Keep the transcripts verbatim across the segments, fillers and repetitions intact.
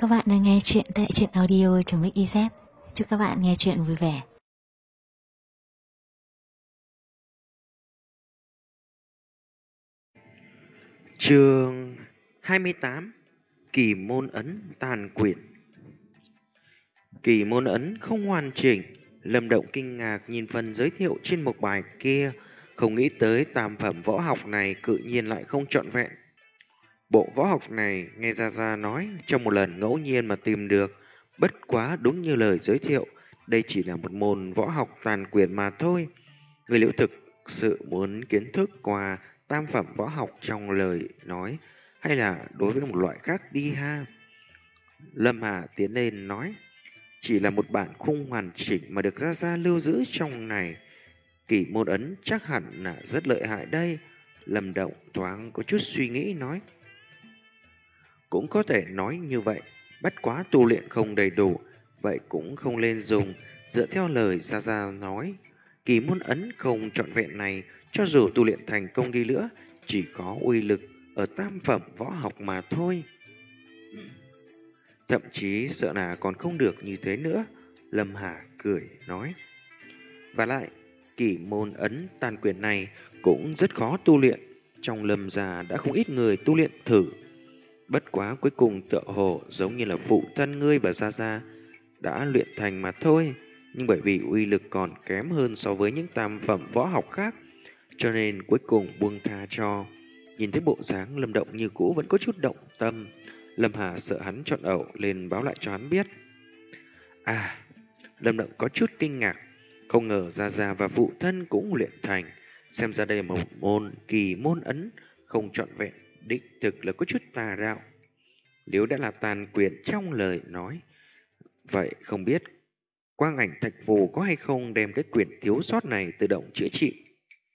các bạn đang nghe chuyện tại truyện audio.mixyz. Chúc các bạn nghe chuyện vui vẻ. Chương hai mươi tám. Kỳ môn ấn tàn quyển. Kỳ môn ấn không hoàn chỉnh. Lâm Động kinh ngạc nhìn phần giới thiệu trên một bài kia, không nghĩ tới tam phẩm võ học này cự nhiên lại không trọn vẹn. Bộ võ học này nghe Gia Gia nói trong một lần ngẫu nhiên mà tìm được, bất quá đúng như lời giới thiệu, đây chỉ là một môn võ học tàn quyển mà thôi. Người liệu thực sự muốn kiến thức qua tam phẩm võ học trong lời nói, hay là đối với một loại khác đi ha? Lâm Hà tiến lên nói, chỉ là một bản khung hoàn chỉnh mà được Gia Gia lưu giữ trong này. Kỳ môn ấn chắc hẳn là rất lợi hại đây. Lâm Động thoáng có chút suy nghĩ nói, cũng có thể nói như vậy, bất quá tu luyện không đầy đủ, vậy cũng không nên dùng. Dựa theo lời Gia Gia nói, kỳ môn ấn không trọn vẹn này, cho dù tu luyện thành công đi nữa, chỉ có uy lực ở tam phẩm võ học mà thôi. Thậm chí sợ là còn không được như thế nữa. Lâm Hà cười nói, và lại, kỳ môn ấn tàn quyền này cũng rất khó tu luyện. Trong Lâm gia đã không ít người tu luyện thử, bất quá cuối cùng tựa hồ giống như là phụ thân ngươi và Gia Gia đã luyện thành mà thôi. Nhưng bởi vì uy lực còn kém hơn so với những tam phẩm võ học khác, cho nên cuối cùng buông tha cho. Nhìn thấy bộ dáng Lâm Động như cũ vẫn có chút động tâm, Lâm Hà sợ hắn chọn ẩu lên báo lại cho hắn biết. À, Lâm Động có chút kinh ngạc, không ngờ Gia Gia và phụ thân cũng luyện thành. Xem ra đây là một môn kỳ môn ấn không trọn vẹn, đích thực là có chút tà đạo. Nếu đã là tàn quyền trong lời nói, vậy không biết quang ảnh thạch phù có hay không đem cái quyền thiếu sót này tự động chữa trị.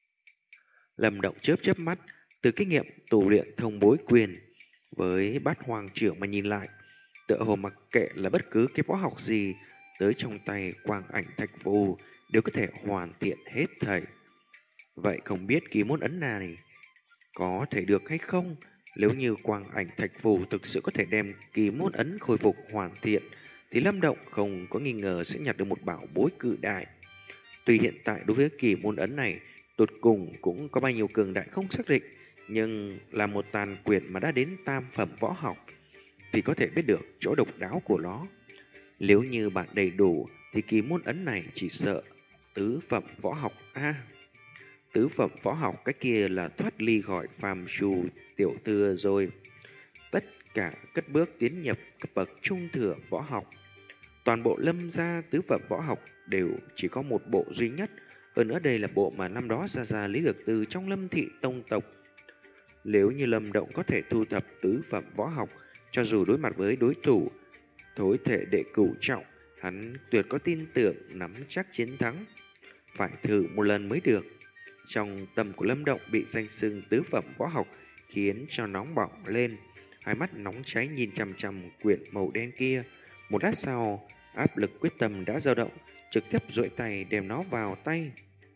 Lâm Động chớp chớp mắt, từ kinh nghiệm tu luyện thông bối quyền với bát hoàng trưởng mà nhìn lại, tựa hồ mặc kệ là bất cứ cái võ học gì tới trong tay quang ảnh thạch phù đều có thể hoàn thiện hết thảy. Vậy không biết kỳ môn ấn này có thể được hay không? Nếu như quang ảnh thạch phù thực sự có thể đem kỳ môn ấn khôi phục hoàn thiện, thì Lâm Động không có nghi ngờ sẽ nhặt được một bảo bối cự đại. Tuy hiện tại đối với kỳ môn ấn này, tột cùng cũng có bao nhiêu cường đại không xác định, nhưng là một tàn quyền mà đã đến tam phẩm võ học, thì có thể biết được chỗ độc đáo của nó. Nếu như bạn đầy đủ, thì kỳ môn ấn này chỉ sợ tứ phẩm võ học a. Tứ phẩm võ học cái kia là thoát ly khỏi phàm trù tiểu tư rồi. Tất cả cất bước tiến nhập cấp bậc trung thừa võ học. Toàn bộ Lâm gia tứ phẩm võ học đều chỉ có một bộ duy nhất. Hơn nữa đây là bộ mà năm đó Gia Gia lấy được từ trong Lâm thị tông tộc. Nếu như Lâm Động có thể thu thập tứ phẩm võ học, cho dù đối mặt với đối thủ thối thể đệ cửu trọng, hắn tuyệt có tin tưởng nắm chắc chiến thắng. Phải thử một lần mới được. Trong tâm của Lâm Động bị danh xưng tứ phẩm võ học khiến cho nóng bỏng lên. Hai mắt nóng cháy nhìn chằm chằm quyển màu đen kia. Một lát sau, áp lực quyết tâm đã dao động, trực tiếp duỗi tay đem nó vào tay.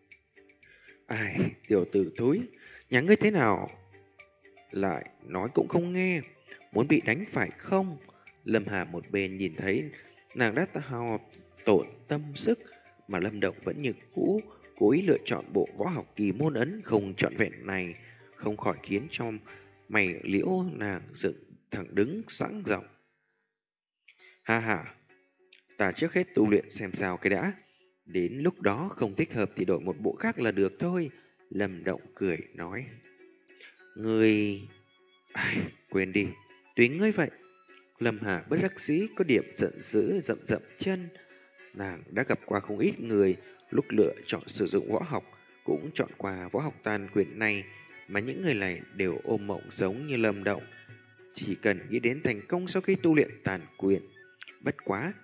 Ai, tiểu tử thúi, nhà ngươi thế nào? Lại nói cũng không nghe, muốn bị đánh phải không? Lâm Hà một bên nhìn thấy nàng đã hao tổn tâm sức, mà Lâm Động vẫn như cũ cố ý lựa chọn bộ võ học kỳ môn ấn không trọn vẹn này, không khỏi khiến cho mày liễu nàng dựng thẳng đứng sẵn giọng. Ha ha, ta trước hết tu luyện xem sao cái đã, đến lúc đó không thích hợp thì đổi một bộ khác là được thôi. Lâm Động cười nói. Ngươi... Ai, quên đi, tùy ngươi vậy. Lâm Hà bất đắc dĩ có điểm giận dữ dậm dậm chân. Nàng đã gặp qua không ít người lúc lựa chọn sử dụng võ học cũng chọn qua võ học tàn quyền này, mà những người này đều ôm mộng giống như Lâm Động, chỉ cần nghĩ đến thành công sau khi tu luyện tàn quyền. Bất quá,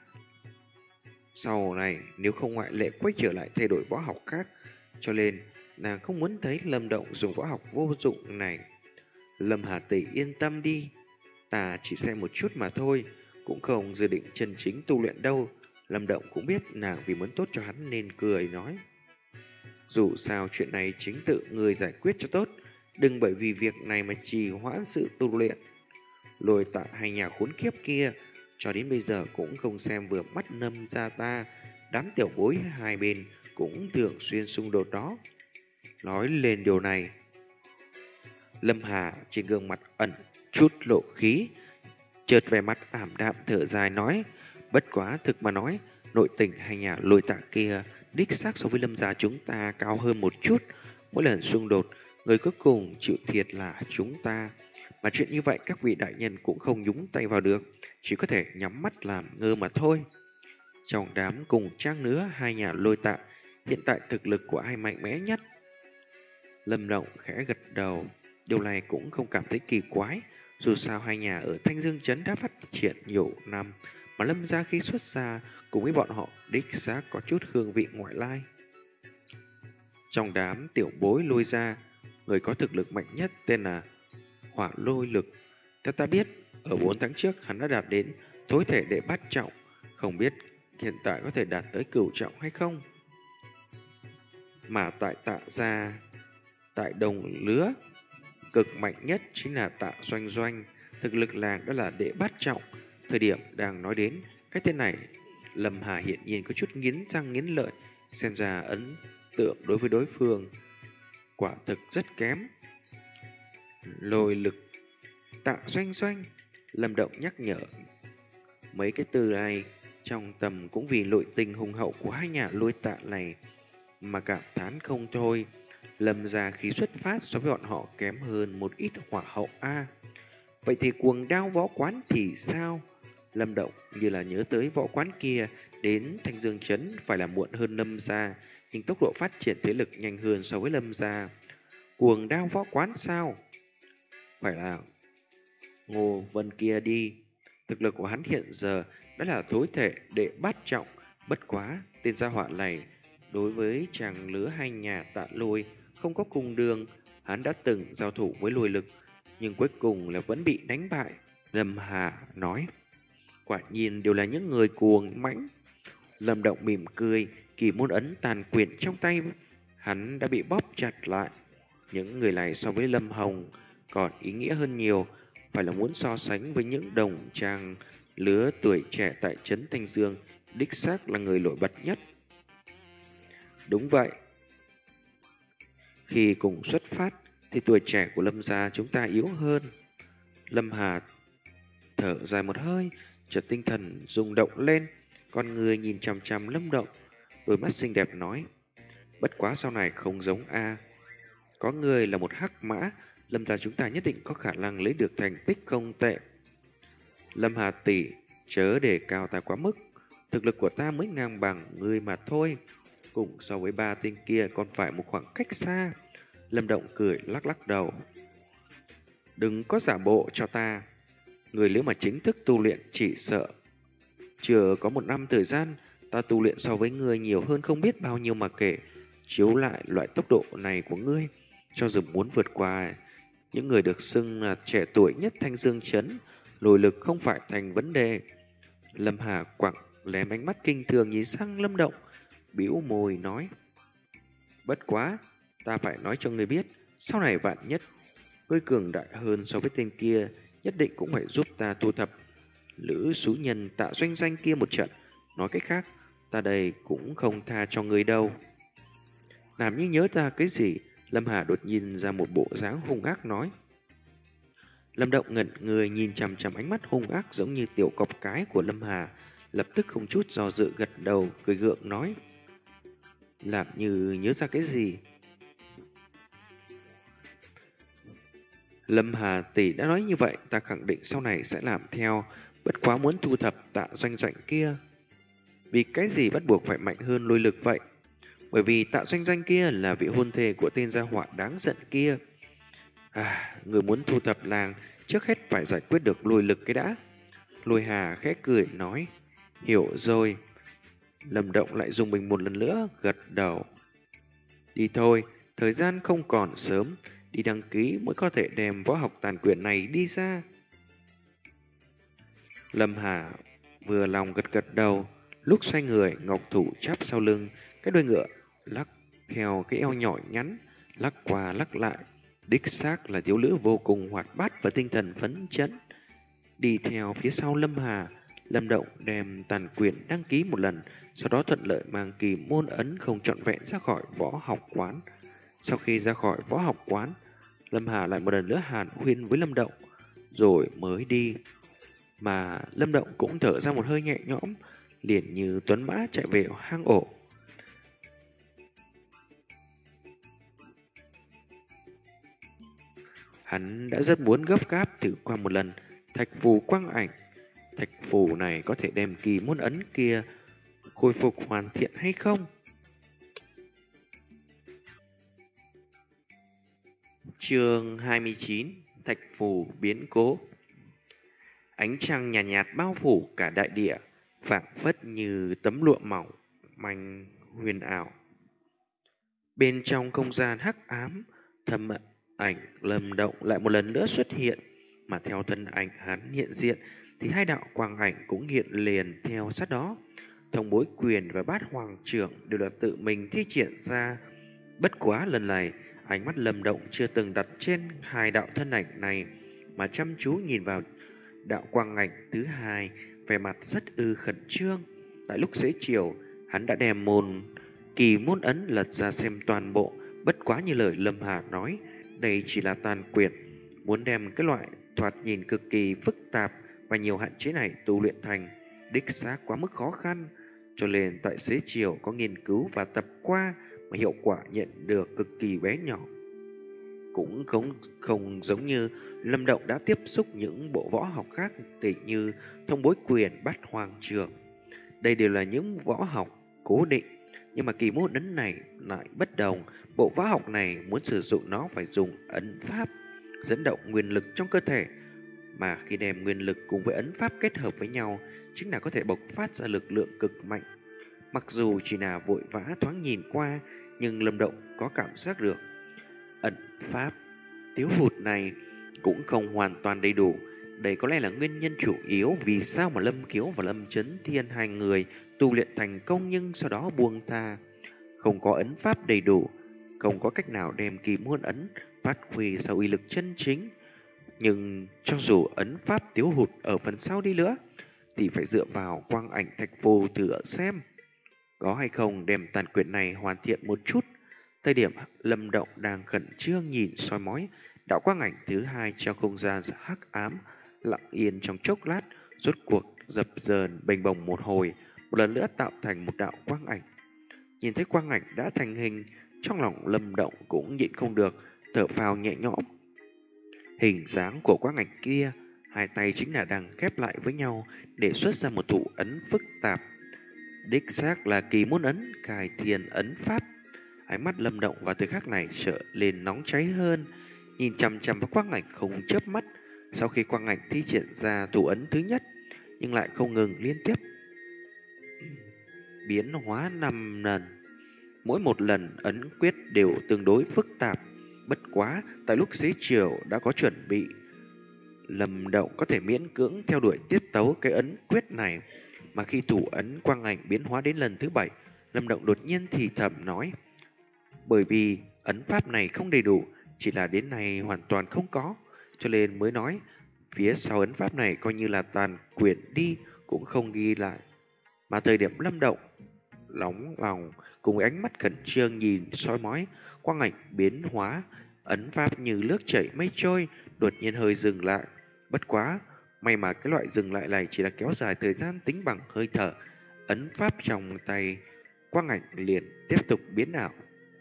sau này nếu không ngoại lệ quay trở lại thay đổi võ học khác, cho nên nàng không muốn thấy Lâm Động dùng võ học vô dụng này. Lâm Hà tỷ yên tâm đi, ta chỉ xem một chút mà thôi, cũng không dự định chân chính tu luyện đâu. Lâm Động cũng biết nàng vì muốn tốt cho hắn nên cười nói. Dù sao chuyện này chính tự người giải quyết cho tốt, đừng bởi vì việc này mà trì hoãn sự tu luyện. Lôi tạ hay nhà khốn kiếp kia, cho đến bây giờ cũng không xem vừa mắt Lâm gia ta. Đám tiểu bối hai bên cũng thường xuyên xung đột đó. Nói lên điều này, Lâm Hà trên gương mặt ẩn chút lộ khí, chợt vẻ mặt ảm đạm thở dài nói, bất quá thực mà nói, nội tình hai nhà Lôi Tạ kia đích xác so với Lâm gia chúng ta cao hơn một chút. Mỗi lần xung đột, người cuối cùng chịu thiệt là chúng ta. Mà chuyện như vậy các vị đại nhân cũng không nhúng tay vào được, chỉ có thể nhắm mắt làm ngơ mà thôi. Trong đám cùng trang nữa hai nhà Lôi Tạ, hiện tại thực lực của ai mạnh mẽ nhất? Lâm Động khẽ gật đầu, điều này cũng không cảm thấy kỳ quái. Dù sao hai nhà ở Thanh Dương Trấn đã phát triển nhiều năm, mà Lâm gia khi xuất gia cùng với bọn họ đích xác có chút hương vị ngoại lai. Trong đám tiểu bối Lôi gia, người có thực lực mạnh nhất tên là Hỏa Lôi Lực. Theo ta biết, ở bốn tháng trước hắn đã đạt đến tối thể đệ bát trọng, không biết hiện tại có thể đạt tới cửu trọng hay không. Mà tại Tạ gia, tại đồng lứa, cực mạnh nhất chính là Tạ Doanh Doanh, thực lực làng đó là đệ bát trọng. Thời điểm đang nói đến cái tên này, Lâm Hà hiện nhiên có chút nghiến răng nghiến lợi, xem ra ấn tượng đối với đối phương quả thực rất kém. Lôi Lực, Tạ Doanh Doanh, Lâm Động nhắc nhở mấy cái từ này trong tầm cũng vì nội tình hùng hậu của hai nhà Lôi Tạ này mà cảm thán không thôi. Lâm gia khi xuất phát so với bọn họ kém hơn một ít hỏa hậu a. Vậy thì cuồng đao võ quán thì sao? Lâm Động như là nhớ tới võ quán kia đến Thanh Dương Trấn phải là muộn hơn Lâm gia, nhưng tốc độ phát triển thế lực nhanh hơn so với Lâm gia. Cuồng đao võ quán sao? Phải là Ngô Vân kia đi. Thực lực của hắn hiện giờ đã là thối thể đệ bát trọng, bất quá tên gia họa này đối với chàng lứa hai nhà Tạ Lôi không có cùng đường. Hắn đã từng giao thủ với Lôi Lực, nhưng cuối cùng là vẫn bị đánh bại. Lâm Hà nói, quả nhiên đều là những người cuồng mãnh. Lâm Động mỉm cười, kỳ môn ấn tàn quyền trong tay hắn đã bị bóp chặt lại. Những người này so với Lâm Hồng còn ý nghĩa hơn nhiều, phải là muốn so sánh với những đồng trang lứa tuổi trẻ tại trấn Thanh Dương, đích xác là người nổi bật nhất. Đúng vậy. Khi cùng xuất phát thì tuổi trẻ của Lâm gia chúng ta yếu hơn. Lâm Hà thở dài một hơi, chợt tinh thần rung động lên, con người nhìn chằm chằm Lâm Động, đôi mắt xinh đẹp nói, bất quá sau này không giống a. Có người là một hắc mã, Lâm gia chúng ta nhất định có khả năng lấy được thành tích không tệ. Lâm Hà tỷ, chớ để cao ta quá mức, thực lực của ta mới ngang bằng người mà thôi, cùng so với ba tên kia còn phải một khoảng cách xa. Lâm Động cười lắc lắc đầu. Đừng có giả bộ cho ta, người nếu mà chính thức tu luyện chỉ sợ chưa có một năm thời gian, ta tu luyện so với ngươi nhiều hơn không biết bao nhiêu mà kể. Chiếu lại loại tốc độ này của ngươi, cho dù muốn vượt qua những người được xưng là trẻ tuổi nhất Thanh Dương Trấn, Lôi Lực không phải thành vấn đề. Lâm Hà quẳng lém ánh mắt kinh thường nhìn sang Lâm Động, bĩu môi nói, bất quá, ta phải nói cho ngươi biết, sau này vạn nhất ngươi cường đại hơn so với tên kia, nhất định cũng phải giúp ta thu thập lữ số nhân Tạ Doanh Doanh kia một trận. Nói cách khác, ta đây cũng không tha cho ngươi đâu. Làm như nhớ ra cái gì, Lâm Hà đột nhiên ra một bộ dáng hung ác nói. Lâm Động ngẩn người nhìn chằm chằm ánh mắt hung ác giống như tiểu cọp cái của Lâm Hà, lập tức không chút do dự gật đầu, cười gượng nói, làm như nhớ ra cái gì. Lâm Hà tỷ đã nói như vậy, ta khẳng định sau này sẽ làm theo, bất quá muốn thu thập Tạ Doanh Doanh kia. Vì cái gì bắt buộc phải mạnh hơn Lôi Lực vậy? Bởi vì Tạ Doanh Doanh kia là vị hôn thê của tên gia họa đáng giận kia. À, người muốn thu thập làng, trước hết phải giải quyết được Lôi Lực cái đã. Lôi Hà khẽ cười nói, hiểu rồi. Lâm Động lại dùng mình một lần nữa, gật đầu. Đi thôi, thời gian không còn sớm, đi đăng ký mới có thể đem võ học tàn quyền này đi ra. Lâm Hà vừa lòng gật gật đầu, lúc xoay người, ngọc thủ chắp sau lưng, cái đuôi ngựa lắc theo cái eo nhỏ nhắn, lắc qua lắc lại. Đích xác là thiếu nữ vô cùng hoạt bát và tinh thần phấn chấn. Đi theo phía sau Lâm Hà Lâm Động đem tàn quyền đăng ký một lần, sau đó thuận lợi mang kỳ môn ấn không trọn vẹn ra khỏi võ học quán. Sau khi ra khỏi võ học quán, Lâm Hà lại một lần nữa hàn huyên với Lâm Động, rồi mới đi. Mà Lâm Động cũng thở ra một hơi nhẹ nhõm, liền như tuấn mã chạy về hang ổ. Hắn đã rất muốn gấp gáp thử qua một lần thạch phù quang ảnh. Thạch phù này có thể đem kỳ môn ấn kia khôi phục hoàn thiện hay không? Chương hai mươi chín: Thạch phù biến cố. Ánh trăng nhạt, nhạt bao phủ cả đại địa, phảng phất như tấm lụa mỏng manh huyền ảo. Bên trong không gian hắc ám, thầm ảnh Lâm Động lại một lần nữa xuất hiện, mà theo thân ảnh hắn hiện diện thì hai đạo quang ảnh cũng hiện liền theo sát đó. Thông bối quyền và bát hoàng trưởng đều là tự mình thi triển ra. Bất quá lần này, ánh mắt Lâm Động chưa từng đặt trên hai đạo thân ảnh này, mà chăm chú nhìn vào đạo quang ảnh thứ hai, vẻ mặt rất ư khẩn trương. Tại lúc xế chiều, hắn đã đem môn kỳ môn ấn lật ra xem toàn bộ. Bất quá như lời Lâm Hà nói, đây chỉ là tàn quyển. Muốn đem cái loại thoạt nhìn cực kỳ phức tạp và nhiều hạn chế này tu luyện thành, đích xác quá mức khó khăn. Cho nên tại xế chiều có nghiên cứu và tập qua, mà hiệu quả nhận được cực kỳ bé nhỏ. Cũng không, không giống như Lâm Động đã tiếp xúc những bộ võ học khác, tỉ như thông bối quyền, bát hoàng trường. Đây đều là những võ học cố định, nhưng mà kỳ môn ấn này lại bất đồng. Bộ võ học này muốn sử dụng nó phải dùng ấn pháp dẫn động nguyên lực trong cơ thể, mà khi đem nguyên lực cùng với ấn pháp kết hợp với nhau, chính là có thể bộc phát ra lực lượng cực mạnh. Mặc dù chỉ là vội vã thoáng nhìn qua, nhưng Lâm Động có cảm giác được ẩn pháp thiếu hụt này cũng không hoàn toàn đầy đủ. Đây có lẽ là nguyên nhân chủ yếu vì sao mà Lâm Kiếu và Lâm Chấn Thiên hai người tu luyện thành công nhưng sau đó buông tha. Không có ấn pháp đầy đủ, không có cách nào đem kỳ môn ấn phát huy sau uy lực chân chính. Nhưng cho dù ấn pháp thiếu hụt ở phần sau đi nữa, thì phải dựa vào quang ảnh thạch phù thử xem có hay không đem tàn quyển này hoàn thiện một chút. Thời điểm Lâm Động đang khẩn trương nhìn soi mói đạo quang ảnh thứ hai trong không gian hắc ám, lặng yên trong chốc lát, rốt cuộc dập dờn bềnh bồng một hồi, một lần nữa tạo thành một đạo quang ảnh. Nhìn thấy quang ảnh đã thành hình, trong lòng Lâm Động cũng nhịn không được thở phào nhẹ nhõm. Hình dáng của quang ảnh kia, hai tay chính là đang ghép lại với nhau để xuất ra một thủ ấn phức tạp. Đích xác là kỳ môn ấn cài thiền ấn pháp. Ánh mắt Lâm Động vào thời khắc này trở lên nóng cháy hơn, nhìn chằm chằm vào quang ảnh không chớp mắt. Sau khi quang ảnh thi triển ra thủ ấn thứ nhất, nhưng lại không ngừng liên tiếp biến hóa năm lần. Mỗi một lần ấn quyết đều tương đối phức tạp. Bất quá, tại lúc xế chiều đã có chuẩn bị, Lâm Động có thể miễn cưỡng theo đuổi tiết tấu cái ấn quyết này. Mà khi thủ ấn quang ảnh biến hóa đến lần thứ bảy, Lâm Động đột nhiên thì thầm nói: bởi vì ấn pháp này không đầy đủ, chỉ là đến nay hoàn toàn không có, cho nên mới nói phía sau ấn pháp này coi như là tàn quyển đi cũng không ghi lại. Mà thời điểm Lâm Động nóng lòng cùng với ánh mắt khẩn trương nhìn soi mói quang ảnh biến hóa, ấn pháp như nước chảy mây trôi đột nhiên hơi dừng lại. Bất quá may mà cái loại dừng lại này chỉ là kéo dài thời gian tính bằng hơi thở. Ấn pháp trong tay quang ảnh liền tiếp tục biến ảo.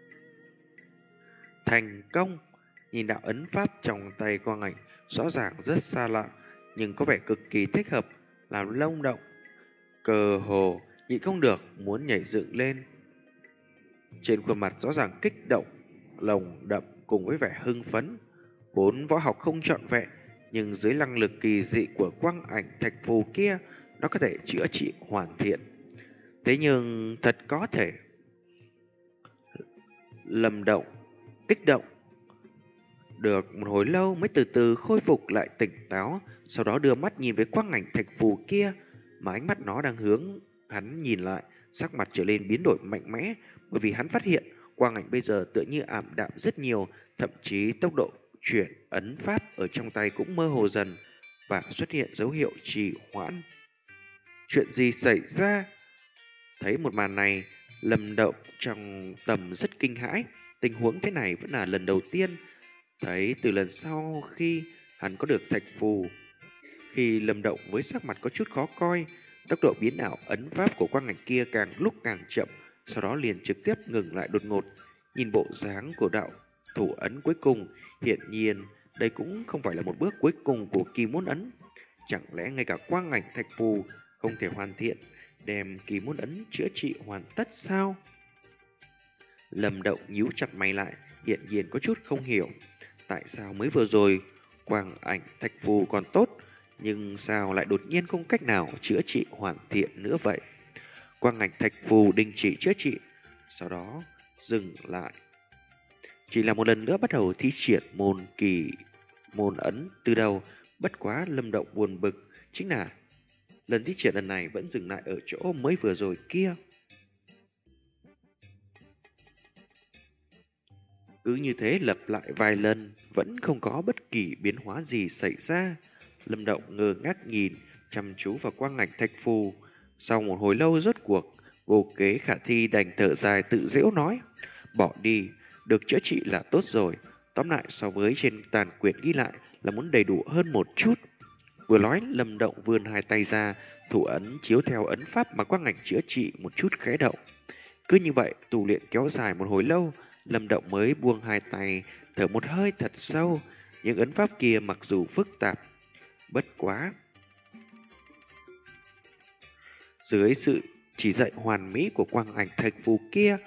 Thành công! Nhìn đạo ấn pháp trong tay quang ảnh rõ ràng rất xa lạ, nhưng có vẻ cực kỳ thích hợp, làm Lâm Động cơ hồ nhịn không được muốn nhảy dựng lên. Trên khuôn mặt rõ ràng kích động, lồng đậm cùng với vẻ hưng phấn. Vốn võ học không trọn vẹn, nhưng dưới năng lực kỳ dị của quang ảnh thạch phù kia, nó có thể chữa trị hoàn thiện. Thế nhưng thật có thể. Lâm Động kích động được một hồi lâu mới từ từ khôi phục lại tỉnh táo, sau đó đưa mắt nhìn về quang ảnh thạch phù kia, mà ánh mắt nó đang hướng hắn nhìn lại, sắc mặt trở lên biến đổi mạnh mẽ, bởi vì hắn phát hiện quang ảnh bây giờ tựa như ảm đạm rất nhiều, thậm chí tốc độ chuyển ấn pháp ở trong tay cũng mơ hồ dần và xuất hiện dấu hiệu trì hoãn. Chuyện gì xảy ra? Thấy một màn này, Lâm Động trong tâm rất kinh hãi. Tình huống thế này vẫn là lần đầu tiên. Thấy từ lần sau khi hắn có được thạch phù, khi Lâm Động với sắc mặt có chút khó coi, tốc độ biến ảo ấn pháp của quang ảnh kia càng lúc càng chậm, sau đó liền trực tiếp ngừng lại đột ngột. Nhìn bộ dáng của đạo thủ ấn cuối cùng, hiện nhiên đây cũng không phải là một bước cuối cùng của kỳ môn ấn. Chẳng lẽ ngay cả quang ảnh thạch phù không thể hoàn thiện, đem kỳ môn ấn chữa trị hoàn tất sao? Lâm Động nhíu chặt mày lại, hiện nhiên có chút không hiểu. Tại sao mới vừa rồi quang ảnh thạch phù còn tốt, nhưng sao lại đột nhiên không cách nào chữa trị hoàn thiện nữa vậy? Quang ảnh thạch phù đình chỉ chữa trị, sau đó dừng lại. Chỉ là một lần nữa bắt đầu thi triển môn kỳ môn ấn từ đầu. Bất quá Lâm Động buồn bực chính là lần thi triển lần này vẫn dừng lại ở chỗ mới vừa rồi kia. Cứ như thế lặp lại vài lần, vẫn không có bất kỳ biến hóa gì xảy ra. Lâm Động ngơ ngác nhìn, chăm chú vào quang ảnh thạch phù. Sau một hồi lâu rốt cuộc, vô kế khả thi đành thở dài tự giễu nói: bỏ đi, được chữa trị là tốt rồi. Tóm lại so với trên tàn quyển ghi lại là muốn đầy đủ hơn một chút. Vừa nói, Lâm Động vươn hai tay ra, thủ ấn chiếu theo ấn pháp mà quang ảnh chữa trị một chút khẽ động. Cứ như vậy, tu luyện kéo dài một hồi lâu, Lâm Động mới buông hai tay, thở một hơi thật sâu. Những ấn pháp kia mặc dù phức tạp, bất quá dưới sự chỉ dạy hoàn mỹ của quang ảnh thạch phù kia,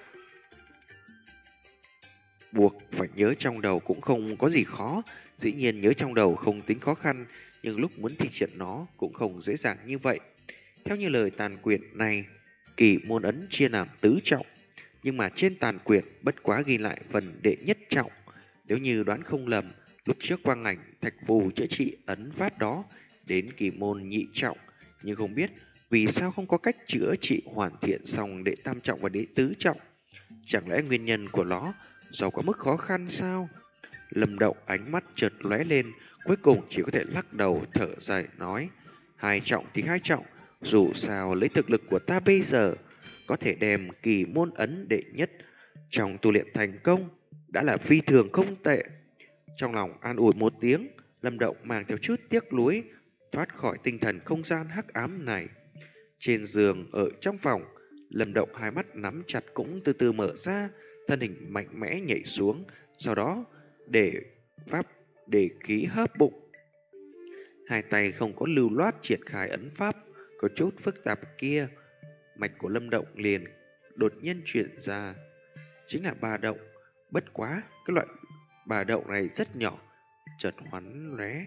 buộc phải nhớ trong đầu cũng không có gì khó. Dĩ nhiên nhớ trong đầu không tính khó khăn, nhưng lúc muốn thi triển nó cũng không dễ dàng như vậy. Theo như lời tàn quyển này, kỳ môn ấn chia làm tứ trọng, nhưng mà trên tàn quyển bất quá ghi lại phần đệ nhất trọng. Nếu như đoán không lầm, lúc trước quang ảnh thạch phù chữa trị ấn pháp đó đến kỳ môn nhị trọng, nhưng không biết vì sao không có cách chữa trị hoàn thiện xong đệ tam trọng và đệ tứ trọng. Chẳng lẽ nguyên nhân của nó do quá mức khó khăn sao? Lâm Động ánh mắt chợt lóe lên, cuối cùng chỉ có thể lắc đầu thở dài nói: hai trọng thì hai trọng, dù sao lấy thực lực của ta bây giờ có thể đem kỳ môn ấn đệ nhất trong tu luyện thành công đã là phi thường không tệ. Trong lòng an ủi một tiếng, Lâm Động mang theo chút tiếc nuối thoát khỏi tinh thần không gian hắc ám này. Trên giường ở trong phòng, Lâm Động hai mắt nắm chặt cũng từ từ mở ra, thân hình mạnh mẽ nhảy xuống, sau đó để pháp để khí hấp bụng. Hai tay không có lưu loát triển khai ấn pháp có chút phức tạp kia, mạch của Lâm Động liền đột nhiên chuyển ra, chính là bà động. Bất quá cái loại bà động này rất nhỏ, chợt hoắn lóe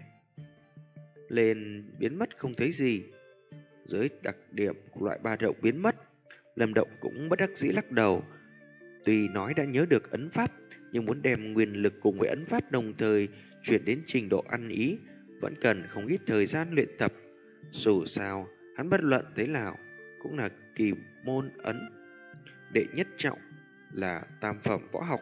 lên biến mất không thấy gì. Dưới đặc điểm của loại bà động biến mất, Lâm Động cũng bất đắc dĩ lắc đầu. Tuy nói đã nhớ được ấn pháp, nhưng muốn đem nguyên lực cùng với ấn pháp đồng thời chuyển đến trình độ ăn ý vẫn cần không ít thời gian luyện tập. Dù sao, hắn bất luận thế nào cũng là kỳ môn ấn đệ nhất trọng, là tam phẩm võ học.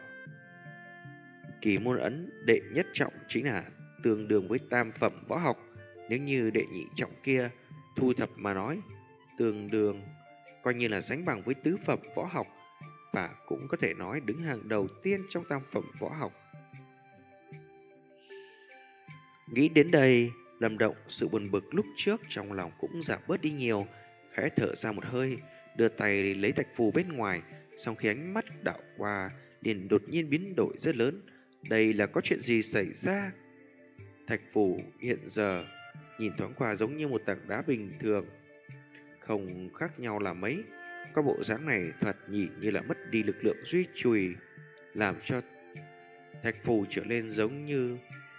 Kỳ môn ấn đệ nhất trọng chính là tương đương với tam phẩm võ học. Nếu như đệ nhị trọng kia thu thập mà nói, tương đương coi như là sánh bằng với tứ phẩm võ học, và cũng có thể nói đứng hàng đầu tiên trong tam phẩm võ học. Nghĩ đến đây, Lâm Động sự buồn bực lúc trước trong lòng cũng giảm bớt đi nhiều, khẽ thở ra một hơi, đưa tay lấy thạch phù bên ngoài. Sau khi ánh mắt đảo qua, liền đột nhiên biến đổi rất lớn. Đây là có chuyện gì xảy ra? Thạch phù hiện giờ nhìn thoáng qua giống như một tảng đá bình thường, không khác nhau là mấy. Có bộ dáng này thật nhìn như là mất đi lực lượng duy trì, làm cho thạch phù trở lên giống như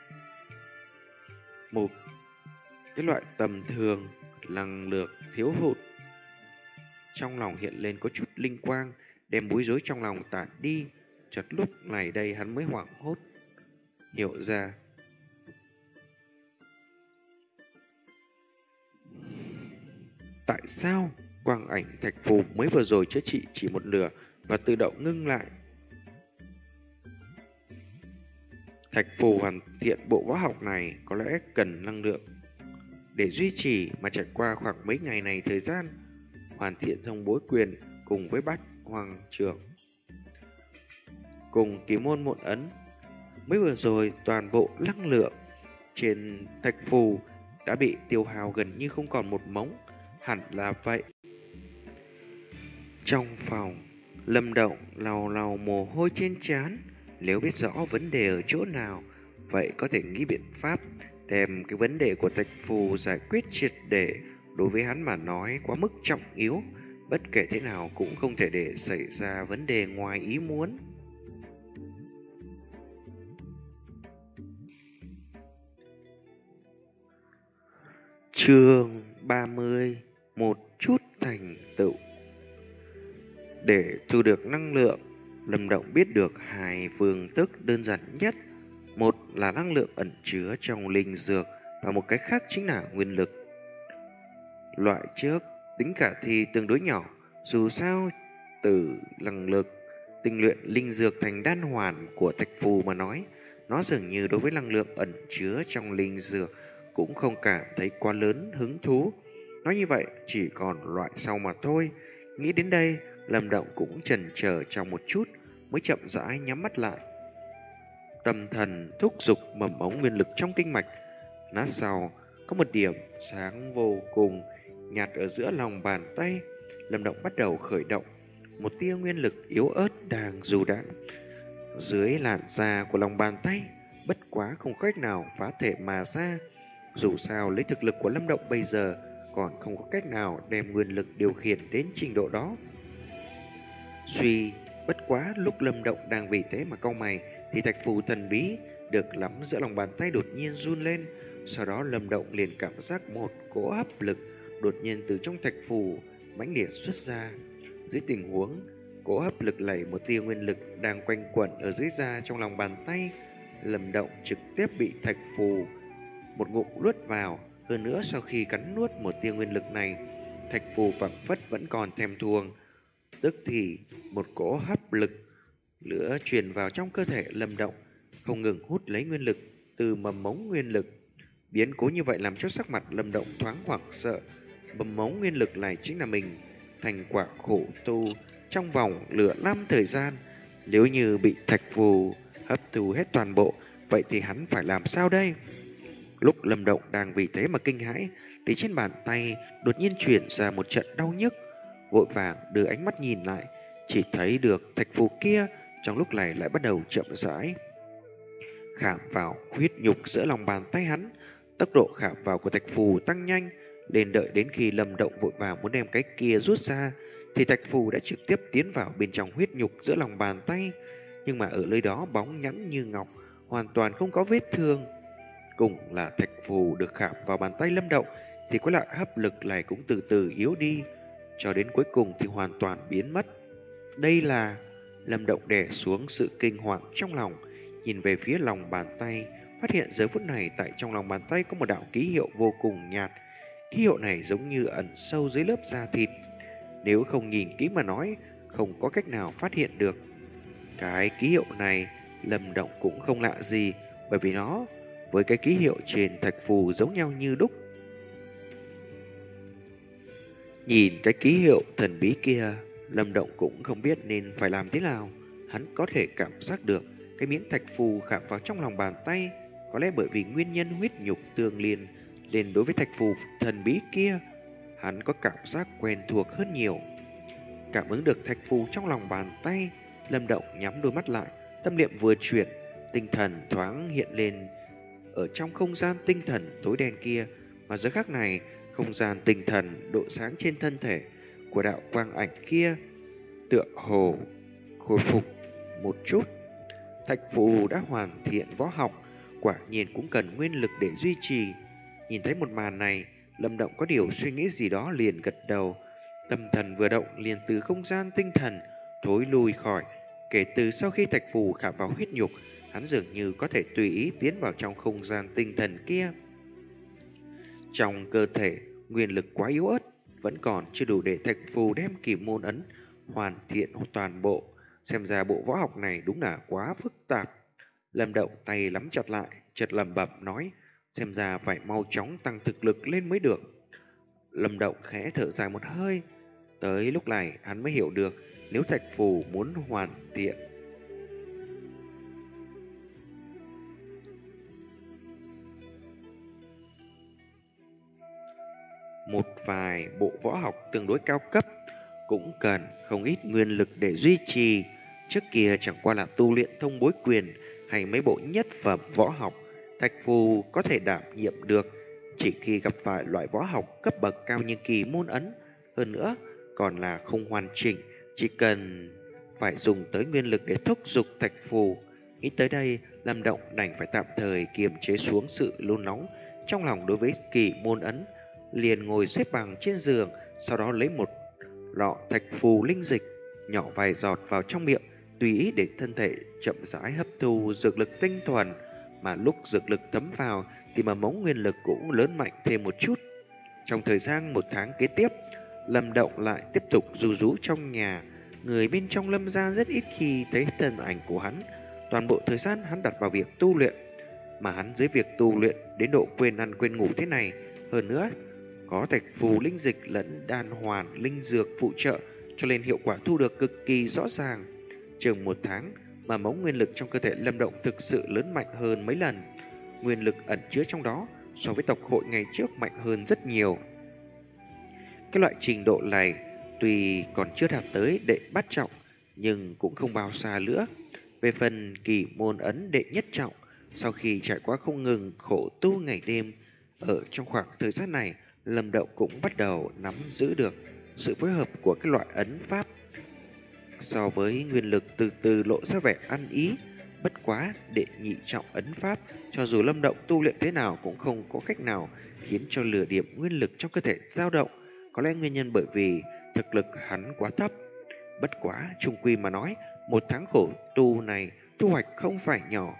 một cái loại tầm thường, năng lượng thiếu hụt. Trong lòng hiện lên có chút linh quang, đem bối rối trong lòng tản đi. Chợt lúc này đây hắn mới hoảng hốt hiểu ra, tại sao quang ảnh thạch phù mới vừa rồi chữa trị chỉ một nửa và tự động ngưng lại. Thạch phù hoàn thiện bộ võ học này có lẽ cần năng lượng để duy trì, mà trải qua khoảng mấy ngày này thời gian hoàn thiện thông bối quyền cùng với bát hoàng trưởng cùng kỳ môn môn ấn, mới vừa rồi toàn bộ năng lượng trên thạch phù đã bị tiêu hao gần như không còn một mống. Hẳn là vậy. Trong phòng, Lâm Động lau lau mồ hôi trên trán. Nếu biết rõ vấn đề ở chỗ nào, vậy có thể nghĩ biện pháp đem cái vấn đề của thạch phù giải quyết triệt để. Đối với hắn mà nói quá mức trọng yếu, bất kể thế nào cũng không thể để xảy ra vấn đề ngoài ý muốn. Chương ba mươi. Một chút thành tựu. Để thu được năng lượng, Lâm Động biết được hai phương thức đơn giản nhất. Một là năng lượng ẩn chứa trong linh dược, và một cái khác chính là nguyên lực. Loại trước tính khả thi tương đối nhỏ, dù sao từ năng lực tinh luyện linh dược thành đan hoàn của thạch phù mà nói, nó dường như đối với năng lượng ẩn chứa trong linh dược cũng không cảm thấy quá lớn hứng thú. Nói như vậy chỉ còn loại sau mà thôi. Nghĩ đến đây, Lâm Động cũng chần chờ trong một chút, mới chậm rãi nhắm mắt lại. Tâm thần thúc giục mầm ống nguyên lực trong kinh mạch. Lát sau, có một điểm sáng vô cùng nhạt ở giữa lòng bàn tay. Lâm Động bắt đầu khởi động. Một tia nguyên lực yếu ớt đang du đãng dưới làn da của lòng bàn tay, bất quá không cách nào phá thể mà ra. Dù sao lấy thực lực của Lâm Động bây giờ, còn không có cách nào đem nguyên lực điều khiển đến trình độ đó. Suy, bất quá lúc Lâm Động đang vì thế mà cau mày, thì thạch phù thần bí được lắm giữa lòng bàn tay đột nhiên run lên. Sau đó Lâm Động liền cảm giác một cỗ áp lực đột nhiên từ trong thạch phù mãnh liệt xuất ra. Dưới tình huống cỗ áp lực lẩy một tia nguyên lực đang quanh quẩn ở dưới da trong lòng bàn tay, Lâm Động trực tiếp bị thạch phù một ngụm nuốt vào. Hơn nữa sau khi cắn nuốt một tia nguyên lực này, thạch phù phảng phất vẫn còn thèm thuồng. Tức thì một cỗ hấp lực lửa truyền vào trong cơ thể Lâm Động, không ngừng hút lấy nguyên lực từ mầm mống nguyên lực. Biến cố như vậy làm cho sắc mặt Lâm Động thoáng hoảng sợ. Mầm mống nguyên lực này chính là mình thành quả khổ tu trong vòng lửa năm thời gian. Nếu như bị thạch phù hấp thu hết toàn bộ, vậy thì hắn phải làm sao đây? Lúc Lâm Động đang vì thế mà kinh hãi, thì trên bàn tay đột nhiên chuyển ra một trận đau nhức. Vội vàng đưa ánh mắt nhìn lại, chỉ thấy được thạch phù kia trong lúc này lại bắt đầu chậm rãi khảm vào huyết nhục giữa lòng bàn tay hắn. Tốc độ khảm vào của thạch phù tăng nhanh lên, đợi đến khi Lâm Động vội vàng muốn đem cái kia rút ra, thì thạch phù đã trực tiếp tiến vào bên trong huyết nhục giữa lòng bàn tay. Nhưng mà ở nơi đó bóng nhẵn như ngọc, hoàn toàn không có vết thương. Cùng là thạch phù được khảm vào bàn tay Lâm Động, thì có loại hấp lực này cũng từ từ yếu đi, cho đến cuối cùng thì hoàn toàn biến mất. Đây là... Lâm Động đè xuống sự kinh hoàng trong lòng, nhìn về phía lòng bàn tay, phát hiện giờ phút này tại trong lòng bàn tay có một đạo ký hiệu vô cùng nhạt. Ký hiệu này giống như ẩn sâu dưới lớp da thịt, nếu không nhìn kỹ mà nói, không có cách nào phát hiện được. Cái ký hiệu này Lâm Động cũng không lạ gì, bởi vì nó với cái ký hiệu trên thạch phù giống nhau như đúc. Nhìn cái ký hiệu thần bí kia, Lâm Động cũng không biết nên phải làm thế nào. Hắn có thể cảm giác được cái miếng thạch phù khảm vào trong lòng bàn tay, có lẽ bởi vì nguyên nhân huyết nhục tương liên, nên đối với thạch phù thần bí kia, hắn có cảm giác quen thuộc hơn nhiều. Cảm ứng được thạch phù trong lòng bàn tay, Lâm Động nhắm đôi mắt lại, tâm niệm vừa chuyển, tinh thần thoáng hiện lên ở trong không gian tinh thần tối đen kia. Mà giờ khắc này, không gian tinh thần độ sáng trên thân thể của đạo quang ảnh kia tựa hồ khôi phục một chút. Thạch phù đã hoàn thiện võ học, quả nhiên cũng cần nguyên lực để duy trì. Nhìn thấy một màn này, Lâm Động có điều suy nghĩ gì đó liền gật đầu. Tâm thần vừa động liền từ không gian tinh thần thối lui khỏi. Kể từ sau khi thạch phù khảm vào huyết nhục, hắn dường như có thể tùy ý tiến vào trong không gian tinh thần kia. Trong cơ thể, nguyên lực quá yếu ớt, vẫn còn chưa đủ để thạch phù đem kỳ môn ấn hoàn thiện toàn bộ. Xem ra bộ võ học này đúng là quá phức tạp. Lâm Động tay nắm chặt lại, chợt lẩm bẩm nói: xem ra phải mau chóng tăng thực lực lên mới được. Lâm Động khẽ thở dài một hơi. Tới lúc này hắn mới hiểu được nếu thạch phù muốn hoàn thiện một vài bộ võ học tương đối cao cấp cũng cần không ít nguyên lực để duy trì. Trước kia chẳng qua là tu luyện thông bối quyền hay mấy bộ nhất phẩm võ học, thạch phù có thể đảm nhiệm được chỉ khi gặp phải loại võ học cấp bậc cao như kỳ môn ấn. Hơn nữa còn là không hoàn chỉnh, chỉ cần phải dùng tới nguyên lực để thúc giục thạch phù. Nghĩ tới đây, Lâm Động đành phải tạm thời kiềm chế xuống sự nôn nóng trong lòng đối với kỳ môn ấn, liền ngồi xếp bằng trên giường, sau đó lấy một lọ thạch phù linh dịch, nhỏ vài giọt vào trong miệng, tùy ý để thân thể chậm rãi hấp thu dược lực tinh thuần. Mà lúc dược lực thấm vào thì mà mống nguyên lực cũng lớn mạnh thêm một chút. Trong thời gian một tháng kế tiếp, Lâm Động lại tiếp tục ru rú trong nhà. Người bên trong Lâm gia rất ít khi thấy thân ảnh của hắn. Toàn bộ thời gian hắn đặt vào việc tu luyện, mà hắn dưới việc tu luyện đến độ quên ăn quên ngủ thế này. Hơn nữa, có thạch phù linh dịch lẫn đan hoàn linh dược phụ trợ, cho nên hiệu quả thu được cực kỳ rõ ràng. Chừng một tháng mà mống nguyên lực trong cơ thể Lâm Động thực sự lớn mạnh hơn mấy lần. Nguyên lực ẩn chứa trong đó so với tộc hội ngày trước mạnh hơn rất nhiều. Cái loại trình độ này tuy còn chưa đạt tới đệ bát trọng, nhưng cũng không bao xa nữa. Về phần kỳ môn ấn đệ nhất trọng, sau khi trải qua không ngừng khổ tu ngày đêm, ở trong khoảng thời gian này, Lâm Động cũng bắt đầu nắm giữ được sự phối hợp của cái loại ấn pháp. So với nguyên lực từ từ lộ ra vẻ ăn ý, bất quá đệ nhị trọng ấn pháp, cho dù Lâm Động tu luyện thế nào cũng không có cách nào khiến cho lửa điểm nguyên lực trong cơ thể dao động. Có lẽ nguyên nhân bởi vì thực lực hắn quá thấp. Bất quá chung quy mà nói, một tháng khổ tu này thu hoạch không phải nhỏ.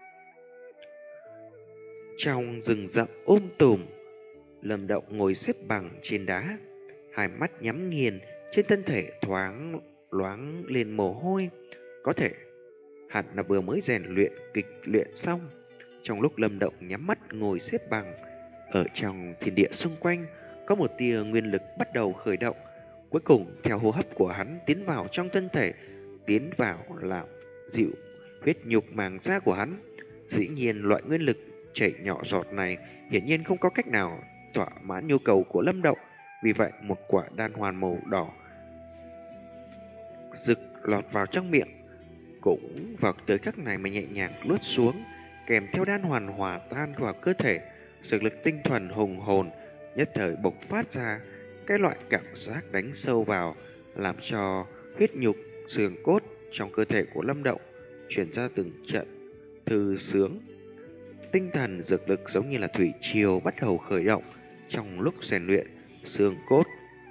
Trong rừng rậm ôm tùm, Lâm Động ngồi xếp bằng trên đá, hai mắt nhắm nghiền, trên thân thể thoáng loáng lên mồ hôi. Có thể hẳn là vừa mới rèn luyện kịch luyện xong. Trong lúc Lâm Động nhắm mắt ngồi xếp bằng, ở trong thiên địa xung quanh có một tia nguyên lực bắt đầu khởi động. Cuối cùng theo hô hấp của hắn tiến vào trong thân thể, tiến vào làm dịu huyết nhục màng da của hắn. Dĩ nhiên loại nguyên lực chảy nhỏ giọt này hiển nhiên không có cách nào thỏa mãn nhu cầu của Lâm Động. Vì vậy một quả đan hoàn màu đỏ rực lọt vào trong miệng, cũng vào tới khắc này mà nhẹ nhàng luốt xuống, kèm theo đan hoàn hòa tan vào cơ thể. Sức lực tinh thuần hùng hồn nhất thời bộc phát ra, cái loại cảm giác đánh sâu vào, làm cho huyết nhục xương cốt trong cơ thể của Lâm Động chuyển ra từng trận thư sướng. Tinh thần dược lực giống như là thủy triều bắt đầu khởi động trong lúc rèn luyện. Xương cốt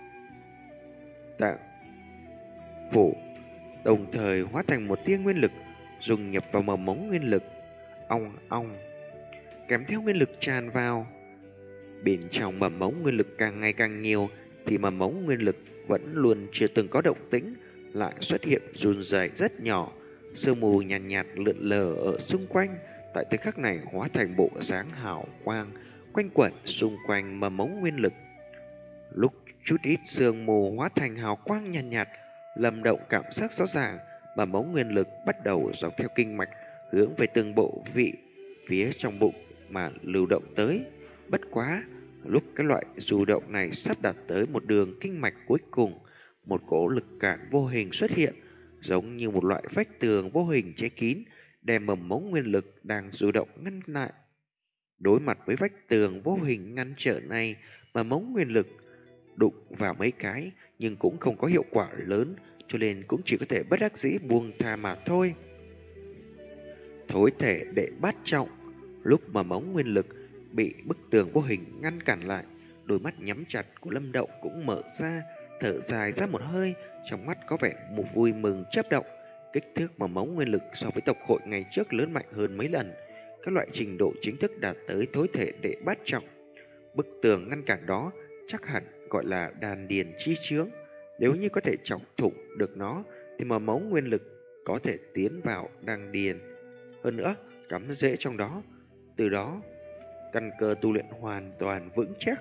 tạng phủ đồng thời hóa thành một tia nguyên lực dùng nhập vào mầm mống nguyên lực. Ong ong, kèm theo nguyên lực tràn vào bên trong mầm mống nguyên lực càng ngày càng nhiều, thì mầm mống nguyên lực vẫn luôn chưa từng có động tĩnh lại xuất hiện run rẩy rất nhỏ. Sương mù nhàn nhạt, nhạt lượn lờ ở xung quanh, tại thời khắc này hóa thành bộ dáng hào quang quanh quẩn xung quanh mầm mống nguyên lực. Lúc chút ít sương mù hóa thành hào quang nhàn nhạt, nhạt, Lâm Động cảm giác rõ ràng mầm mống nguyên lực bắt đầu dọc theo kinh mạch hướng về từng bộ vị phía trong bụng mà lưu động tới. Bất quá, lúc cái loại du động này sắp đạt tới một đường kinh mạch cuối cùng, một cỗ lực cản vô hình xuất hiện, giống như một loại vách tường vô hình che kín, đem mầm mống nguyên lực đang du động ngăn lại. Đối mặt với vách tường vô hình ngăn trở này, mầm mống nguyên lực đụng vào mấy cái nhưng cũng không có hiệu quả lớn, cho nên cũng chỉ có thể bất đắc dĩ buông tha mà thôi. Thối thể đệ bát trọng, lúc mà mống nguyên lực bị bức tường vô hình ngăn cản lại, đôi mắt nhắm chặt của Lâm Động cũng mở ra, thở dài ra một hơi, trong mắt có vẻ một vui mừng chớp động. Kích thước mà mống nguyên lực so với tộc hội ngày trước lớn mạnh hơn mấy lần, các loại trình độ chính thức đạt tới thối thể đệ bát trọng. Bức tường ngăn cản đó chắc hẳn gọi là đàn điền chi chướng. Nếu như có thể chọc thủng được nó, thì mà mống nguyên lực có thể tiến vào đan điền, hơn nữa cắm rễ trong đó, từ đó căn cơ tu luyện hoàn toàn vững chắc.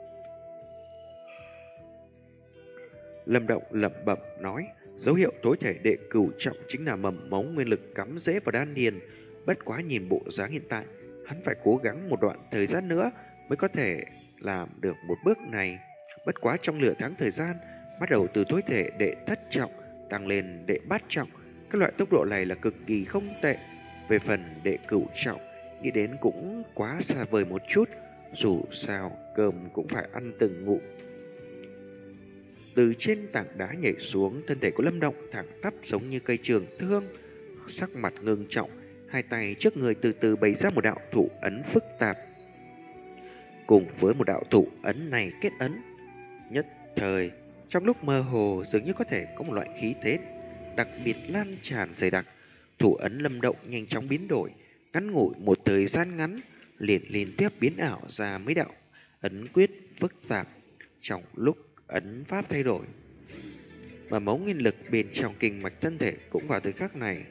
Lâm Động lẩm bẩm nói, dấu hiệu tối thể đệ cửu trọng chính là mầm mống nguyên lực cắm rễ vào đan điền. Bất quá nhìn bộ dáng hiện tại, hắn phải cố gắng một đoạn thời gian nữa mới có thể làm được một bước này. Bất quá trong nửa tháng thời gian, bắt đầu từ tối thể đệ thất trọng tăng lên đệ bát trọng, các loại tốc độ này là cực kỳ không tệ. Về phần đệ cửu trọng, nghĩ đến cũng quá xa vời một chút, dù sao cơm cũng phải ăn từng ngụm. Từ trên tảng đá nhảy xuống, thân thể của Lâm Động thẳng tắp giống như cây trường thương, sắc mặt ngưng trọng, hai tay trước người từ từ bày ra một đạo thủ ấn phức tạp. Cùng với một đạo thủ ấn này kết ấn, nhất thời trong lúc mơ hồ dường như có thể có một loại khí thế đặc biệt lan tràn dày đặc. Thủ ấn Lâm Động nhanh chóng biến đổi, ngắn ngủi một thời gian ngắn liền liên tiếp biến ảo ra mấy đạo ấn quyết phức tạp. Trong lúc ấn pháp thay đổi, và mấu nguyên lực bên trong kinh mạch thân thể cũng vào thời khắc này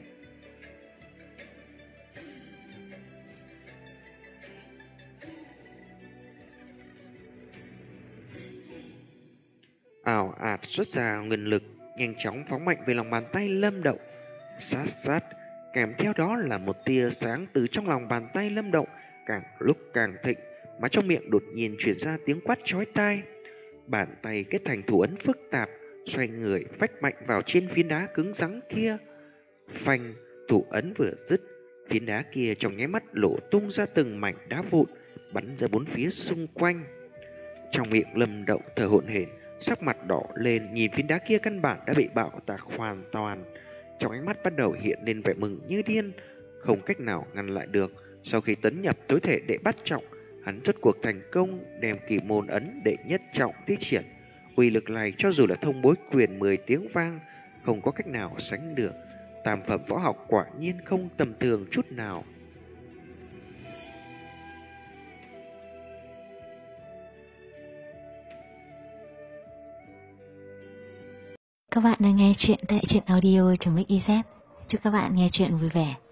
ảo ạt xuất ra nguyên lực, nhanh chóng phóng mạnh về lòng bàn tay Lâm Động. Sát sát, kèm theo đó là một tia sáng từ trong lòng bàn tay Lâm Động càng lúc càng thịnh, mà trong miệng đột nhiên truyền ra tiếng quát chói tai. Bàn tay kết thành thủ ấn phức tạp, xoay người vách mạnh vào trên phiến đá cứng rắn kia. Phanh, thủ ấn vừa dứt, phiến đá kia trong nháy mắt lộ tung ra từng mảnh đá vụn, bắn ra bốn phía xung quanh. Trong miệng Lâm Động thở hổn hển, sắc mặt đỏ lên, nhìn phiến đá kia căn bản đã bị bạo tạc hoàn toàn. Trong ánh mắt bắt đầu hiện lên vẻ mừng như điên, không cách nào ngăn lại được. Sau khi tấn nhập tối thể đệ bát trọng, hắn rốt cuộc thành công đem kỳ môn ấn đệ nhất trọng thi triển. Uy lực này cho dù là thông bối quyền mười tiếng vang, không có cách nào sánh được. Tam phẩm võ học quả nhiên không tầm thường chút nào. Các bạn đang nghe chuyện tại truyện audio chấm ích i zét. Chúc các bạn nghe chuyện vui vẻ.